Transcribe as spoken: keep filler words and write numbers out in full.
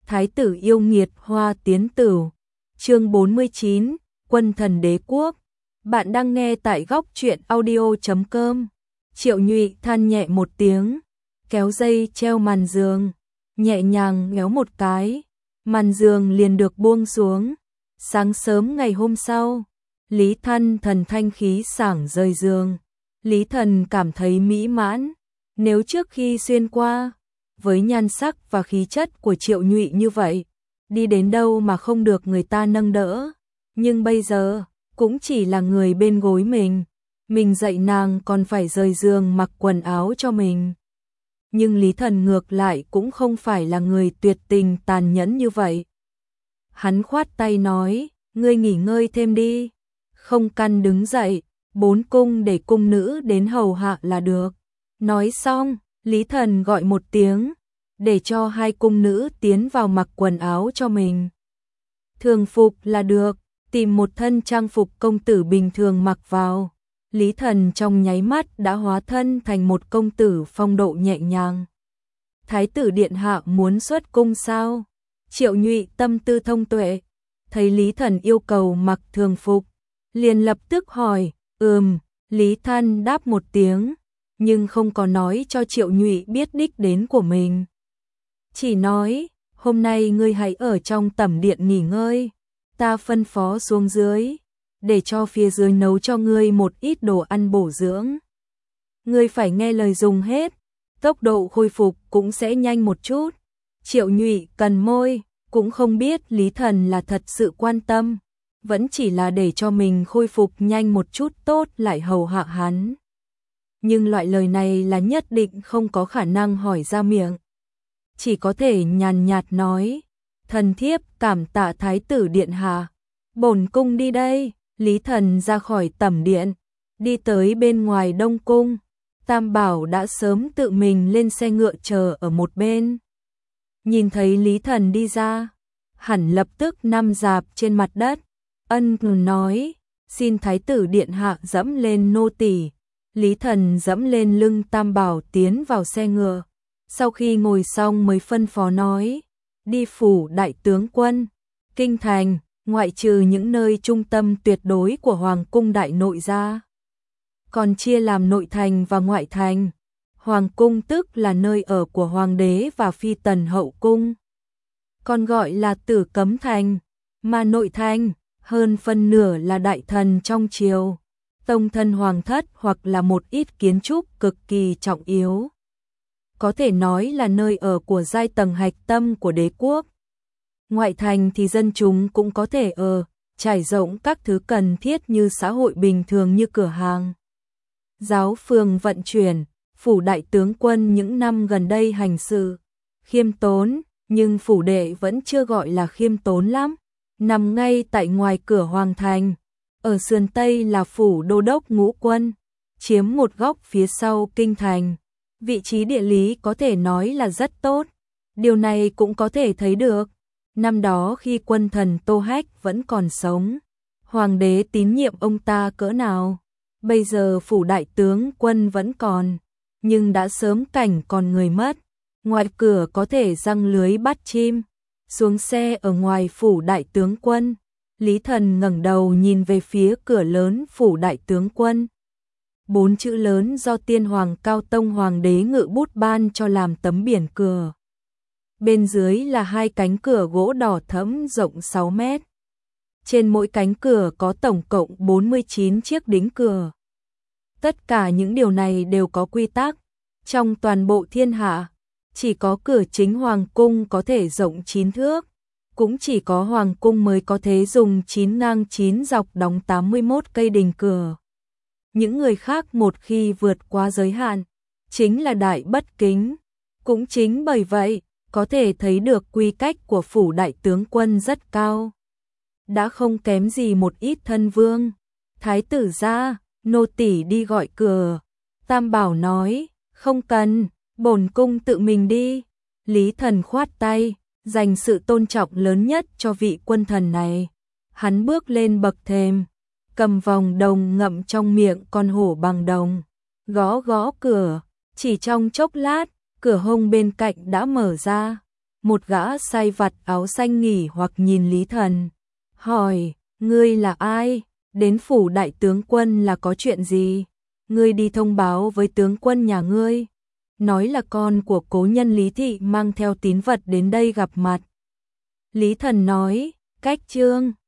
Thái tử yêu nghiệt hoa tiến tử. Chương bốn mươi chín, Quân thần đế quốc. Bạn đang nghe tại góc truyện audio chấm com. Triệu Nhụy than nhẹ một tiếng, kéo dây treo màn giường, nhẹ nhàng ngéo một cái, màn giường liền được buông xuống. Sáng sớm ngày hôm sau, Lý Thân thần thanh khí sảng rời giường. Lý Thần cảm thấy mỹ mãn, nếu trước khi xuyên qua, với nhan sắc và khí chất của Triệu Nhụy như vậy, đi đến đâu mà không được người ta nâng đỡ, nhưng bây giờ, cũng chỉ là người bên gối mình, mình dạy nàng còn phải rời giường mặc quần áo cho mình. Nhưng Lý Thần ngược lại cũng không phải là người tuyệt tình tàn nhẫn như vậy. Hắn khoát tay nói, ngươi nghỉ ngơi thêm đi, không căn đứng dậy, bốn cung để cung nữ đến hầu hạ là được. Nói xong, Lý Thần gọi một tiếng, để cho hai cung nữ tiến vào mặc quần áo cho mình. Thường phục là được, tìm một thân trang phục công tử bình thường mặc vào. Lý Thần trong nháy mắt đã hóa thân thành một công tử phong độ nhẹ nhàng. Thái tử điện hạ muốn xuất cung sao? Triệu Nhụy tâm tư thông tuệ, thấy Lý Thần yêu cầu mặc thường phục, liền lập tức hỏi, ừm, Lý Thần đáp một tiếng, nhưng không có nói cho Triệu Nhụy biết đích đến của mình. Chỉ nói, hôm nay ngươi hãy ở trong tẩm điện nghỉ ngơi, ta phân phó xuống dưới, để cho phía dưới nấu cho ngươi một ít đồ ăn bổ dưỡng. Ngươi phải nghe lời dùng hết, tốc độ khôi phục cũng sẽ nhanh một chút. Triệu Nhụy cần môi, cũng không biết Lý Thần là thật sự quan tâm, vẫn chỉ là để cho mình khôi phục nhanh một chút tốt lại hầu hạ hắn. Nhưng loại lời này là nhất định không có khả năng hỏi ra miệng. Chỉ có thể nhàn nhạt nói, thần thiếp cảm tạ thái tử điện hạ, bổn cung đi đây. Lý Thần ra khỏi tẩm điện, đi tới bên ngoài Đông Cung. Tam Bảo đã sớm tự mình lên xe ngựa chờ ở một bên. Nhìn thấy Lý Thần đi ra, hẳn lập tức nằm dạp trên mặt đất, ân nói, xin thái tử điện hạ dẫm lên nô tỳ. Lý Thần dẫm lên lưng Tam Bảo tiến vào xe ngựa. Sau khi ngồi xong mới phân phó nói, đi phủ đại tướng quân, kinh thành, ngoại trừ những nơi trung tâm tuyệt đối của Hoàng cung đại nội ra, còn chia làm nội thành và ngoại thành. Hoàng cung tức là nơi ở của hoàng đế và phi tần hậu cung, còn gọi là Tử Cấm thành, mà nội thành, hơn phân nửa là đại thần trong triều, tông thân hoàng thất hoặc là một ít kiến trúc cực kỳ trọng yếu. Có thể nói là nơi ở của giai tầng hạch tâm của đế quốc. Ngoại thành thì dân chúng cũng có thể ở, trải rộng các thứ cần thiết như xã hội bình thường như cửa hàng, giáo phường vận chuyển. Phủ đại tướng quân những năm gần đây hành sự khiêm tốn, nhưng phủ đệ vẫn chưa gọi là khiêm tốn lắm, nằm ngay tại ngoài cửa hoàng thành. Ở sườn tây là phủ đô đốc ngũ quân, chiếm một góc phía sau kinh thành. Vị trí địa lý có thể nói là rất tốt. Điều này cũng có thể thấy được, năm đó khi quân thần Tô Hách vẫn còn sống, hoàng đế tín nhiệm ông ta cỡ nào. Bây giờ phủ đại tướng quân vẫn còn, nhưng đã sớm cảnh còn người mất. Ngoài cửa có thể giăng lưới bắt chim. Xuống xe ở ngoài phủ đại tướng quân, Lý Thần ngẩng đầu nhìn về phía cửa lớn phủ đại tướng quân. Bốn chữ lớn do tiên hoàng Cao Tông hoàng đế ngự bút ban cho làm tấm biển cửa. Bên dưới là hai cánh cửa gỗ đỏ thẫm rộng sáu mét. Trên mỗi cánh cửa có tổng cộng bốn mươi chín chiếc đính cửa. Tất cả những điều này đều có quy tắc. Trong toàn bộ thiên hạ, chỉ có cửa chính hoàng cung có thể rộng chín thước, cũng chỉ có hoàng cung mới có thể dùng chín ngang chín dọc đóng tám mươi mốt cây đình cửa. Những người khác một khi vượt qua giới hạn, chính là đại bất kính. Cũng chính bởi vậy, có thể thấy được quy cách của phủ đại tướng quân rất cao. Đã không kém gì một ít thân vương. Thái tử ra, nô tỳ đi gọi cửa. Tam Bảo nói, không cần, bổn cung tự mình đi. Lý Thần khoát tay, dành sự tôn trọng lớn nhất cho vị quân thần này. Hắn bước lên bậc thềm, cầm vòng đồng ngậm trong miệng con hổ bằng đồng, gõ gõ cửa. Chỉ trong chốc lát, cửa hông bên cạnh đã mở ra. Một gã sai vặt áo xanh nghỉ hoặc nhìn Lý Thần, hỏi, ngươi là ai? Đến phủ đại tướng quân là có chuyện gì? Ngươi đi thông báo với tướng quân nhà ngươi, nói là con của cố nhân Lý Thị mang theo tín vật đến đây gặp mặt. Lý Thần nói, cách trương.